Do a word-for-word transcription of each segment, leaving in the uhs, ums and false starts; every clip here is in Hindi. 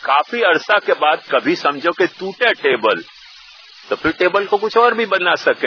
काफी अरसा के बाद कभी समझो कि टूटे टेबल, तो फिर टेबल को कुछ और भी बना सकें,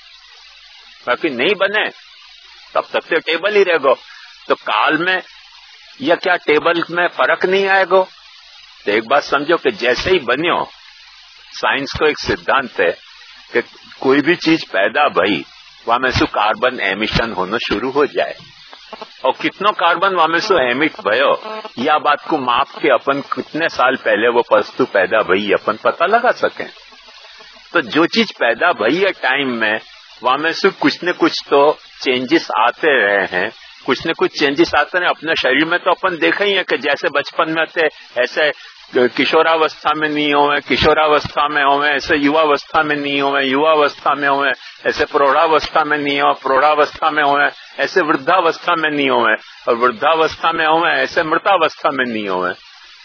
बाकी नहीं बने तब तक तो टेबल ही रहेगा। तो काल में या क्या टेबल में फर्क नहीं आएगा? तो एक बात समझो कि जैसे ही बनियो, साइंस को एक सिद्धांत है कि कोई भी चीज पैदा भई वहां में से कार्बन एमिशन होना शुरू हो जाए, और कितनो कार्बन वहां में से एमिट भयो, या बात को माप के अपन कितने साल पहले वो वस्तु पैदा भई अपन पता लगा सकें। तो जो चीज पैदा भई है टाइम में, वहां में से कुछ न कुछ तो चेंजेस आते रहे हैं, कुछ न कुछ चेंजेस आते हैं अपने शरीर में। तो अपन देखे ही है कि जैसे बचपन में थे ऐसे किशोरावस्था में नहीं होवे, किशोरावस्था में होवे ऐसे युवावस्था में नहीं होवे, युवावस्था में होवे ऐसे प्रौढ़ावस्था में नहीं हो, प्रौढ़ावस्था में होवे ऐसे वृद्धावस्था में नहीं होवे, और वृद्धावस्था में होवे ऐसे मृतावस्था में नहीं होवे,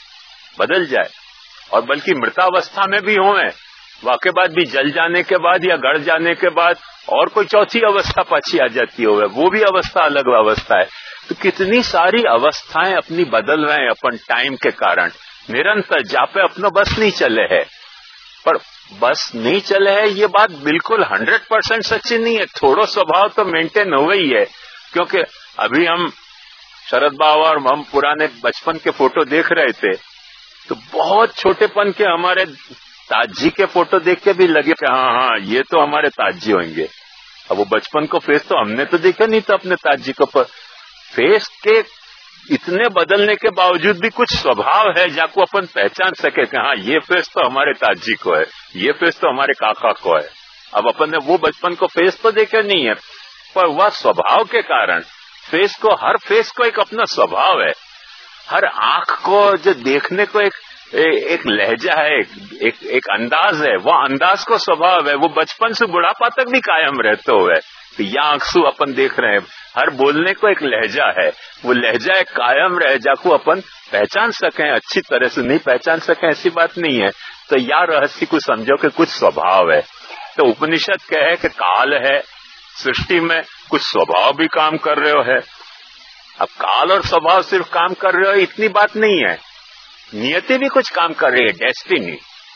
बदल जाए। और बल्कि मृतावस्था में भी होवे, वाके बाद भी जल जाने के बाद या गड़ जाने के बाद और कोई चौथी अवस्था पाछी आ जाती होवे, वो भी अवस्था अलग अवस्था है। तो कितनी सारी अवस्थाएं अपनी बदल रहे हैं अपन टाइम के कारण निरंतर, जहाँ पे अपना बस नहीं चले है। पर बस नहीं चले है ये बात बिल्कुल हंड्रेड परसेंट सच्ची नहीं है, थोड़ो स्वभाव तो मेंटेन हो गई है। क्योंकि अभी हम शरद बाबा और हम पुराने बचपन के फोटो देख रहे थे, तो बहुत छोटेपन के हमारे ताजी के फोटो देख के भी लगे कि हाँ हाँ ये तो हमारे ताजी होंगे। अब वो बचपन को फेस तो हमने तो देखा नहीं था अपने ताजी को, पर फेस के इतने बदलने के बावजूद भी कुछ स्वभाव है जाको अपन पहचान सके कि हाँ ये फेस तो हमारे ताजी को है, ये फेस तो हमारे काका को है। अब अपन ने वो बचपन को फेस तो देखा नहीं है, पर वह स्वभाव के कारण फेस को, हर फेस को एक अपना स्वभाव है, हर आंख को जो देखने को एक ए, एक लहजा है, एक, एक, एक अंदाज है, वो अंदाज को स्वभाव है, वो बचपन से बुढ़ापा तक भी कायम रहते हुए। तो या आंखसू अपन देख रहे हैं, हर बोलने को एक लहजा है, वो लहजा एक कायम रहे जाको अपन पहचान सकें, अच्छी तरह से नहीं पहचान सकें ऐसी बात नहीं है। तो या रहस्य को समझो कि कुछ स्वभाव है। तो उपनिषद कहे कि काल है, सृष्टि में कुछ स्वभाव भी काम कर रहे हो है। अब काल और स्वभाव सिर्फ काम कर रहे हो इतनी बात नहीं है, नियति भी कुछ काम कर रही है, डेस्टिनी।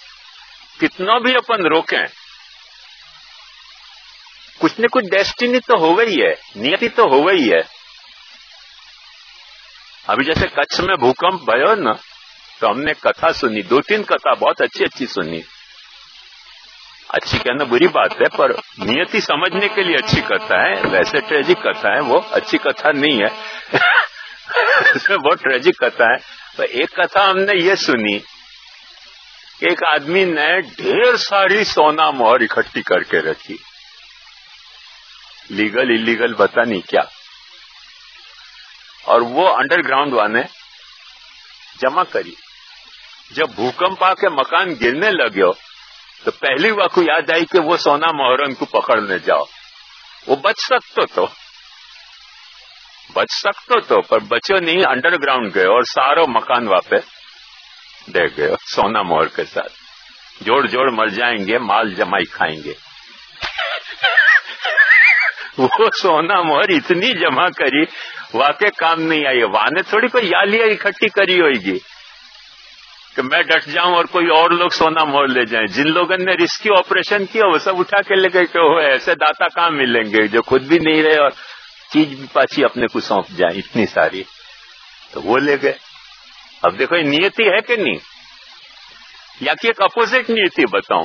कितना भी अपन रोकें, कुछ न कुछ डेस्टिनी तो हो गई है, नियति तो हो गई है। अभी जैसे कच्छ में भूकंप भयो ना, तो हमने कथा सुनी, दो तीन कथा बहुत अच्छी अच्छी सुनी। अच्छी कहना बुरी बात है, पर नियति समझने के लिए अच्छी कथा है। वैसे ट्रेजिक कथा है, वो अच्छी कथा नहीं है बहुत ट्रेजिक कथा है। तो एक कथा हमने ये सुनी, एक आदमी ने ढेर सारी सोना मोहर इकट्ठी करके रखी, लीगल इलीगल पता नहीं क्या, और वो अंडरग्राउंड वाने जमा करी। जब भूकंप आके मकान गिरने लगे तो पहली बार को याद आई कि वो सोना मोहरन को पकड़ने जाओ। वो बच सकते तो बच सकते तो पर बचो नहीं, अंडरग्राउंड गए और सारो मकान वापस दे गए सोना मोहर के साथ। जोड़ जोड़ मर जाएंगे, माल जमाई खाएंगे वो सोना मोहर इतनी जमा करी, वाकई काम नहीं आई। वाने थोड़ी कोई या लिया इकट्ठी करी होगी कि मैं डट जाऊं और कोई और लोग सोना मोहर ले जाएं। जिन लोगों ने रिस्की ऑपरेशन किया वो सब उठा के ले गए कि वो ऐसे दाता कहाँ मिलेंगे जो खुद भी नहीं रहे और चीज भी पाछी अपने को सौंप जाए इतनी सारी, तो वो ले गए। अब देखो ये नियति है कि नहीं, या कि एक अपोजिट नियति बताऊं।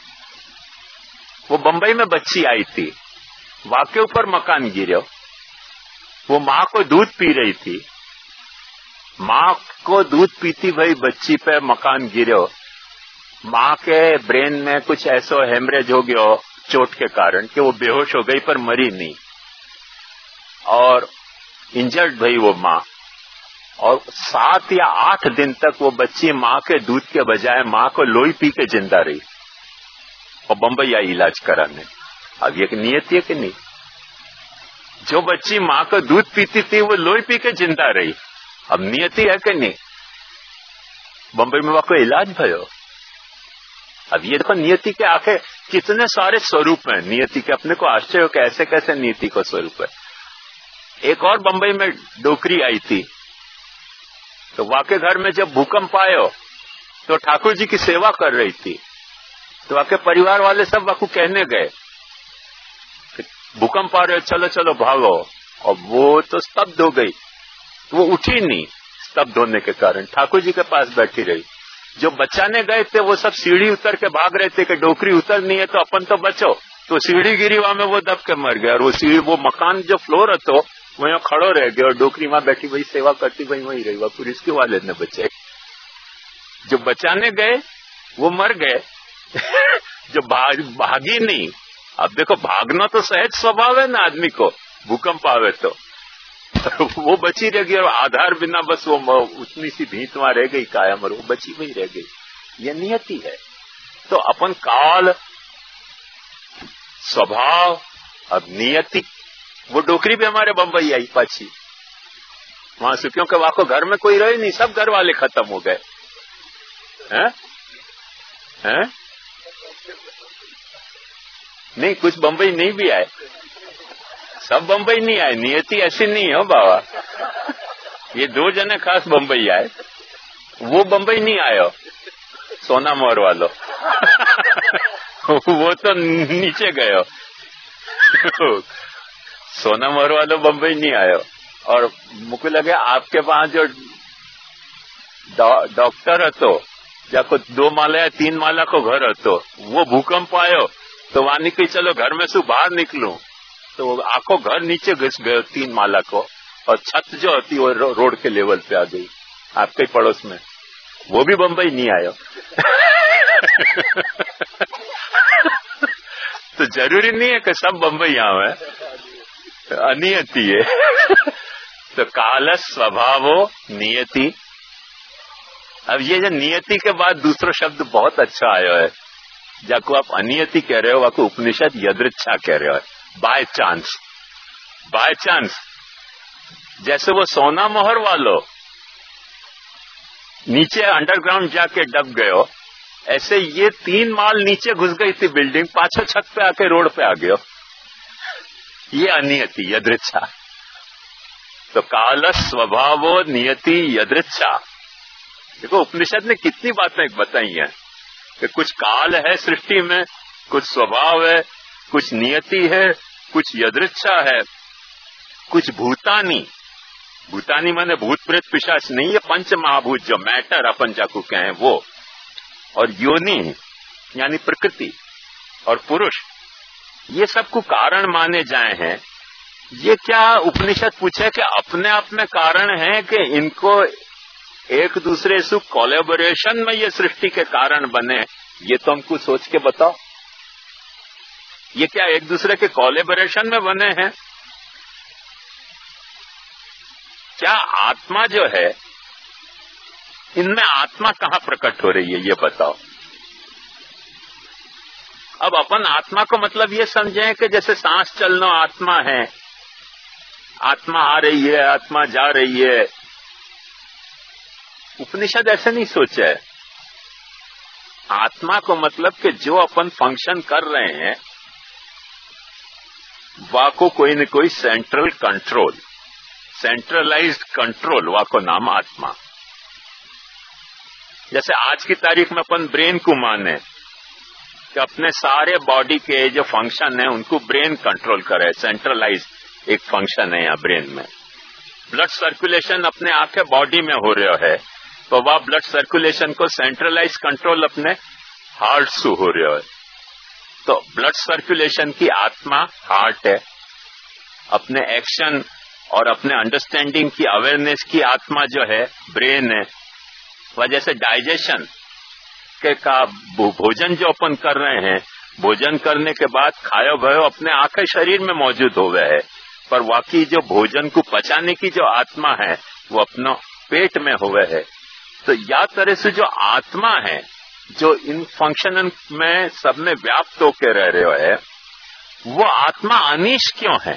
वो बंबई में बच्ची आई थी, वाके ऊपर मकान गिरे, वो माँ को दूध पी रही थी, माँ को दूध पीती भाई बच्ची पे मकान गिरो, माँ के ब्रेन में कुछ ऐसा हेमरेज हो गया चोट के कारण कि वो बेहोश हो गई पर मरी नहीं, और इंजर्ड भाई वो माँ। और सात या आठ दिन तक वो बच्ची माँ के दूध के बजाय माँ को लोई पी के जिंदा रही और बंबई आई इलाज कराने। अब ये नियति है कि नहीं, जो बच्ची माँ को दूध पीती थी वो लोई पी के जिंदा रही। अब नियति है कि नहीं, बंबई में वहां इलाज भयो। अब ये देखो नियति के आखिर कितने सारे स्वरूप हैं नियति के, अपने को आश्चर्य हो कि ऐसे कैसे नियति का स्वरूप है। एक और बंबई में डोकरी आई थी, तो वाके घर में जब भूकंप आयो तो ठाकुर जी की सेवा कर रही थी, तो आके परिवार वाले सब वाकू कहने गए भूकंप आ रहे, चलो चलो भागो, और वो तो स्तब्ध हो गई, वो उठी नहीं स्तब्ध होने के कारण, ठाकुर जी के पास बैठी रही। जो बचाने गए थे वो सब सीढ़ी उतर के भाग रहे थे कि डोकरी उतर नहीं है तो अपन तो बचो, तो सीढ़ी गिरी, वहां में वो दब के मर गया, और वो सीढ़ी, वो मकान जो फ्लोर है तो वहीं खड़ो रह गया, और डोकरी वहां बैठी वही सेवा करती वही वही रही, वह पुलिस के वाले ने बचे। जो बचाने गए वो मर गए जो भाग, भागी नहीं। अब देखो भागना तो सहज स्वभाव है ना आदमी को, भूकंप आवे तो वो बची रह गई, और आधार बिना बस वो उतनी सी भीत वहां रह गई कायम, और वो बची वही रह गई। ये नियति है। तो अपन काल, स्वभाव, अब नियति। वो डोकरी भी हमारे बंबई आई पाची, वहां से, क्योंकि वहां को घर में कोई रहे नहीं, सब घर वाले खत्म हो गए हैं हैं नहीं, कुछ बंबई नहीं भी आए, सब बंबई नहीं आए, नियति ऐसी नहीं हो बाबा। ये दो जने खास बंबई आए, वो बंबई नहीं आयो, सोना मोहर वालो वो तो नीचे गयो सोना मोहर वालो बंबई नहीं आयो। और मुझे लगे आपके वहां जो डॉक्टर હતો, जाको दो माला या तीन माला को घर હતો, वो भूकंप आयो तो वहां निकली, चलो घर में शू बाहर निकलूं, तो आखो घर नीचे घुस गयो तीन माला को, और छत जो होती वो रो, रोड के लेवल पे आ गई आपके पड़ोस में, वो भी बंबई नहीं आयो तो जरूरी नहीं है कि सब बंबई आवे, अनियति है तो काल स्वभावो नियति। अब ये जो नियति के बाद दूसरा शब्द बहुत अच्छा आया है, जाको आप अनियति कह रहे हो, वाको उपनिषद यदृच्छा कह रहे हो, बाय चांस। बाय चांस जैसे वो सोना मोहर वालों नीचे अंडरग्राउंड जाके दब गयो, ऐसे ये तीन माल नीचे घुस गई थी बिल्डिंग, पाछो छत पे आके रोड पे आ गयो, ये अनियति यदृच्छा। तो काल स्वभावो नियति यदृच्छा। देखो उपनिषद ने कितनी बातें बताई हैं कि कुछ काल है सृष्टि में, कुछ स्वभाव है, कुछ नियति है, कुछ यदृच्छा है, कुछ भूतानी। भूतानी माने भूत प्रेत पिशाच नहीं, ये पंच महाभूत जो मैटर अपन जाकू कहें वो, और योनि यानी प्रकृति और पुरुष, ये सब को कारण माने जाए हैं। ये क्या उपनिषद पूछे कि अपने आप में कारण है कि इनको एक दूसरे से कोलैबोरेशन में ये सृष्टि के कारण बने? ये तो हमको सोच के बताओ, ये क्या एक दूसरे के कोलैबोरेशन में बने हैं? क्या आत्मा जो है, इनमें आत्मा कहाँ प्रकट हो रही है ये बताओ। अब अपन आत्मा को मतलब ये समझें कि जैसे सांस चलना आत्मा है, आत्मा आ रही है, आत्मा जा रही है। उपनिषद ऐसे नहीं सोचा है। आत्मा को मतलब कि जो अपन फंक्शन कर रहे हैं वाको कोई न कोई सेंट्रल कंट्रोल, सेंट्रलाइज्ड कंट्रोल, वाको नाम आत्मा। जैसे आज की तारीख में अपन ब्रेन को माने कि अपने सारे बॉडी के जो फंक्शन है उनको ब्रेन कंट्रोल करे, सेंट्रलाइज एक फंक्शन है यहाँ ब्रेन में। ब्लड सर्कुलेशन अपने आके बॉडी में हो रहा है, तो वह ब्लड सर्कुलेशन को सेंट्रलाइज कंट्रोल अपने हार्ट से हो रहा है। तो ब्लड सर्कुलेशन की आत्मा हार्ट है, अपने एक्शन और अपने अंडरस्टैंडिंग की अवेयरनेस की आत्मा जो है ब्रेन है। वह जैसे डाइजेशन के का भोजन जो अपन कर रहे हैं, भोजन करने के बाद खायो भयो अपने आखे शरीर में मौजूद हो गए है, पर वाकई जो भोजन को पचाने की जो आत्मा है वो अपना पेट में हो गए है। तो या तरह से जो आत्मा है जो इन फंक्शन में सब में व्याप्त होकर रह रहे है, वो आत्मा अनिश क्यों है?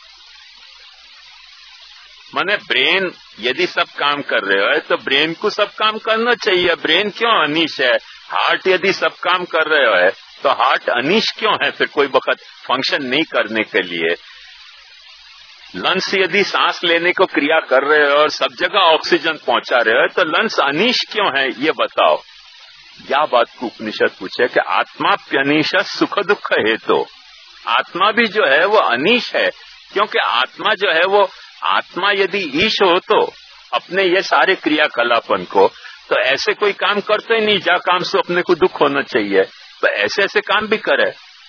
माने ब्रेन यदि सब काम कर रहे हो तो ब्रेन को सब काम करना चाहिए, ब्रेन क्यों अनिश है? हार्ट यदि सब काम कर रहे हो तो हार्ट अनिश क्यों है फिर कोई वक्त फंक्शन नहीं करने के लिए? लंग्स यदि सांस लेने को क्रिया कर रहे हो और सब जगह ऑक्सीजन पहुंचा रहे हो तो लंग्स अनिश क्यों है ये बताओ। या बात को उपनिषद पूछे कि आत्माप्यनीश सुख दुख हेतु। आत्मा भी जो है वो अनीश है, क्योंकि आत्मा जो है वो आत्मा यदि ईश हो तो अपने ये सारे क्रियाकलापन को तो ऐसे कोई काम करते ही नहीं जा काम से अपने को दुख होना चाहिए, तो ऐसे ऐसे काम भी करे,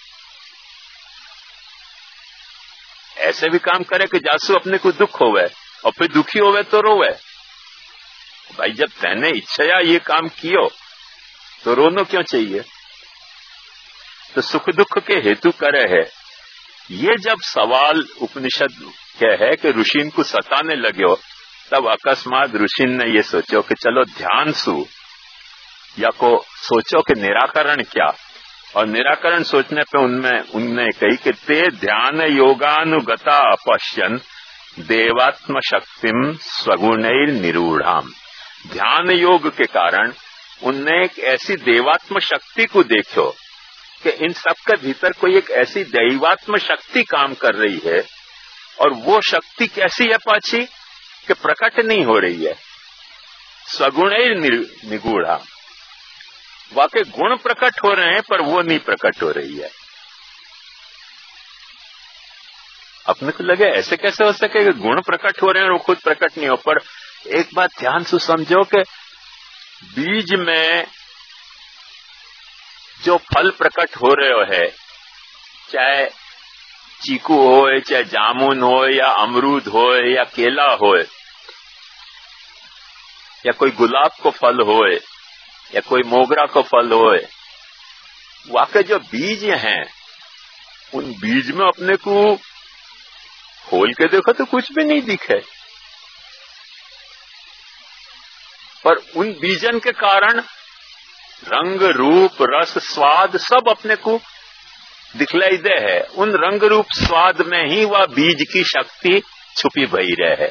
ऐसे भी काम करे कि जासु अपने को दुख होवे और फिर दुखी होवे तो रोवे। भाई जब तैने इच्छा ये काम कियो तो रोनो क्यों चाहिए? तो सुख दुख के हेतु करे है। ये जब सवाल उपनिषद के है कि ऋषि को सताने लगे, तब अकस्मात ऋषि ने ये सोचो कि चलो ध्यान सु या को सोचो कि निराकरण क्या, और निराकरण सोचने पे उनमें उनने कही कि ते ध्यान योगानुगता अपश्यन देवात्म शक्तिम स्वगुणैर निरूढ़ाम। ध्यान योग के कारण उनने एक ऐसी देवात्म शक्ति को देखो कि इन सबके भीतर कोई एक ऐसी दैवात्म शक्ति काम कर रही है, और वो शक्ति कैसी है पाछी कि प्रकट नहीं हो रही है। स्वगुणैर निगूढ़ा, वाकई गुण प्रकट हो रहे हैं पर वो नहीं प्रकट हो रही है। अपने को लगे ऐसे कैसे हो सके कि गुण प्रकट हो रहे हैं और वो खुद प्रकट नहीं हो। पर एक बात ध्यान से समझो कि बीज में जो फल प्रकट हो रहे है, चाहे चीकू हो, चाहे जामुन हो, या अमरूद हो, या केला हो, या कोई गुलाब को फल हो, या कोई मोगरा को फल हो, वाकई जो बीज हैं उन बीज में अपने को खोल के देखो तो कुछ भी नहीं दिखे, पर उन बीजन के कारण रंग रूप रस स्वाद सब अपने को दिखलाई दे है। उन रंग रूप स्वाद में ही वह बीज की शक्ति छुपी भई रहे।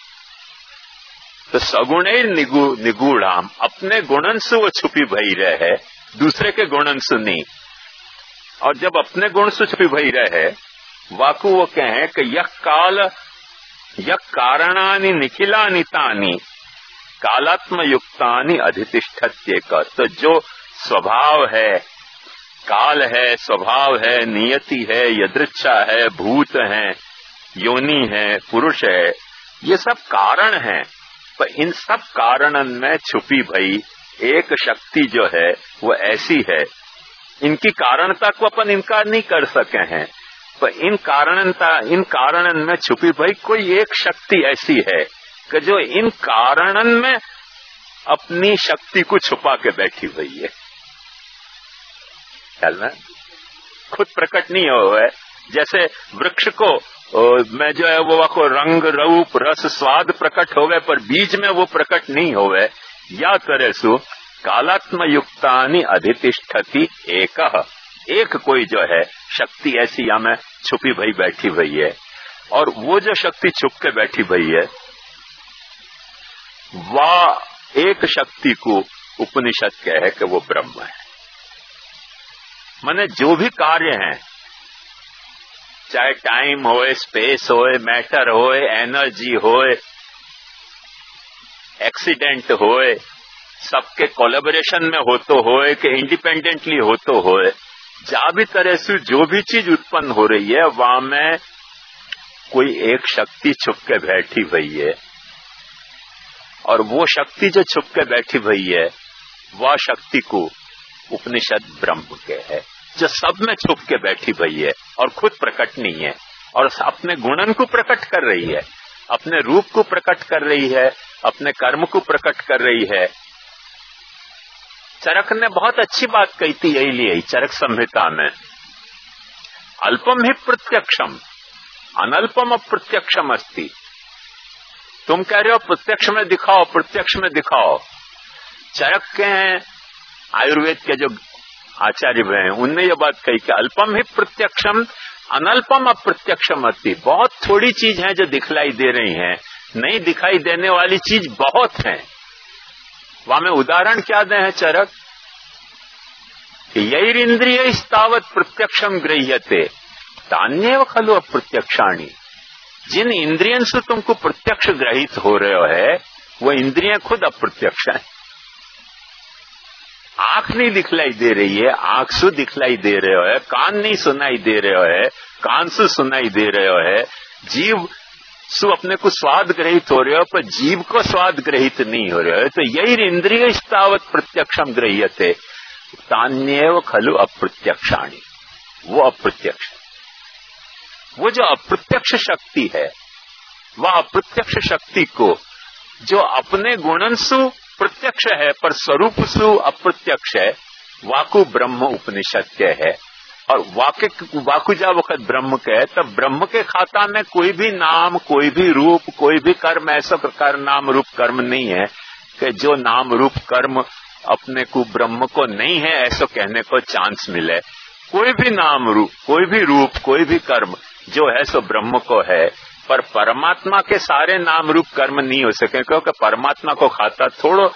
तो सगुणे निगूढ़ाम, अपने गुणंश वो छुपी भई रहे, दूसरे के गुणंश नहीं। और जब अपने गुण से छुपी भई रहे, वाकु वो कहें कि यह काल यह कारणानि निखिलानि तानि कालात्म युक्तानि अधितिष्ठत्ये कर। तो जो स्वभाव है, काल है, स्वभाव है, नियति है, यदृच्छा है, भूत है, योनि है, पुरुष है, ये सब कारण हैं। पर इन सब कारणन में छुपी भई एक शक्ति जो है वो ऐसी है, इनकी कारणता को अपन इनकार नहीं कर सके हैं, पर इन कारणता इन कारणन में छुपी भई कोई एक शक्ति ऐसी है कि जो इन कारणन में अपनी शक्ति को छुपा के बैठी हुई है। ख्याल में खुद प्रकट नहीं हो है। जैसे वृक्ष को में जो है वो को रंग रूप रस स्वाद प्रकट हो गए, पर बीज में वो प्रकट नहीं हो गए। या करे सु कालात्म युक्तानि अधितिष्ठति एकः, एक कोई जो है शक्ति ऐसी या में छुपी भई बैठी हुई है, और वो जो शक्ति छुप के बैठी हुई है वह एक शक्ति को उपनिषद कहे कि वो ब्रह्म है। माने जो भी कार्य हैं, चाहे टाइम होए, स्पेस होए, मैटर होए, एनर्जी होए, एक्सीडेंट होए, सबके कोलैबोरेशन में हो तो होए कि इंडिपेंडेंटली हो तो होए, जा भी तरह से जो भी चीज उत्पन्न हो रही है वहां में कोई एक शक्ति छुप के बैठी हुई है, और वो शक्ति जो छुप के बैठी हुई है वह शक्ति को उपनिषद ब्रह्म के है, जो सब में छुप के बैठी हुई है और खुद प्रकट नहीं है, और अपने गुणन को प्रकट कर रही है, अपने रूप को प्रकट कर रही है, अपने कर्म को प्रकट कर रही है। चरक ने बहुत अच्छी बात कही थी, यही लिए चरक संहिता में, अल्पम ही प्रत्यक्षम अनल्पम अप्रत्यक्षम अस्ति। तुम कह रहे हो प्रत्यक्ष में दिखाओ, प्रत्यक्ष में दिखाओ। चरक के हैं आयुर्वेद के जो आचार्य हैं, उनने ये बात कही कि अल्पम ही प्रत्यक्षम अनल्पम अप्रत्यक्षम अस्ति। बहुत थोड़ी चीज है जो दिखलाई दे रही हैं, नहीं दिखाई देने वाली चीज बहुत है। वहां में उदाहरण क्या दे हैं चरक कि यैरिंद्रिय स्तावत प्रत्यक्षम गृह्यते तान्येव खलु अप्रत्यक्षाणि। जिन इंद्रियन से तुमको प्रत्यक्ष ग्रहित हो रहे है वो इंद्रियां खुद अप्रत्यक्ष है। आंख नहीं दिखलाई दे रही है, आंख सु दिखलाई दे रहे है, कान नहीं सुनाई दे रहे है, कान सु सुनाई दे रहे है, जीव सु अपने को स्वाद ग्रहित हो रहे हो, पर जीव को स्वाद ग्रहित नहीं हो रहे हो। तो यही इंद्रिय स्थावत प्रत्यक्षम गृह्यते तान्येव खलु अप्रत्यक्षाणि। वो अप्रत्यक्ष, वो जो अप्रत्यक्ष शक्ति है, वह अप्रत्यक्ष शक्ति को जो अपने गुणनसु प्रत्यक्ष है पर स्वरूप सु अप्रत्यक्ष है, वाकु ब्रह्म उपनिषद के है। और वाक्य वाकु जा वक्त ब्रह्म के है, तब ब्रह्म के खाता में कोई भी नाम, कोई भी रूप, कोई भी कर्म ऐसा प्रकार नाम रूप कर्म नहीं है कि जो नाम रूप कर्म अपने को ब्रह्म को नहीं है ऐसा कहने को चांस मिले। कोई भी नाम रूप, कोई भी रूप, कोई भी कर्म जो है सो ब्रह्म को है, पर परमात्मा के सारे नाम रूप कर्म नहीं हो सके, क्योंकि परमात्मा को खाता थोड़ो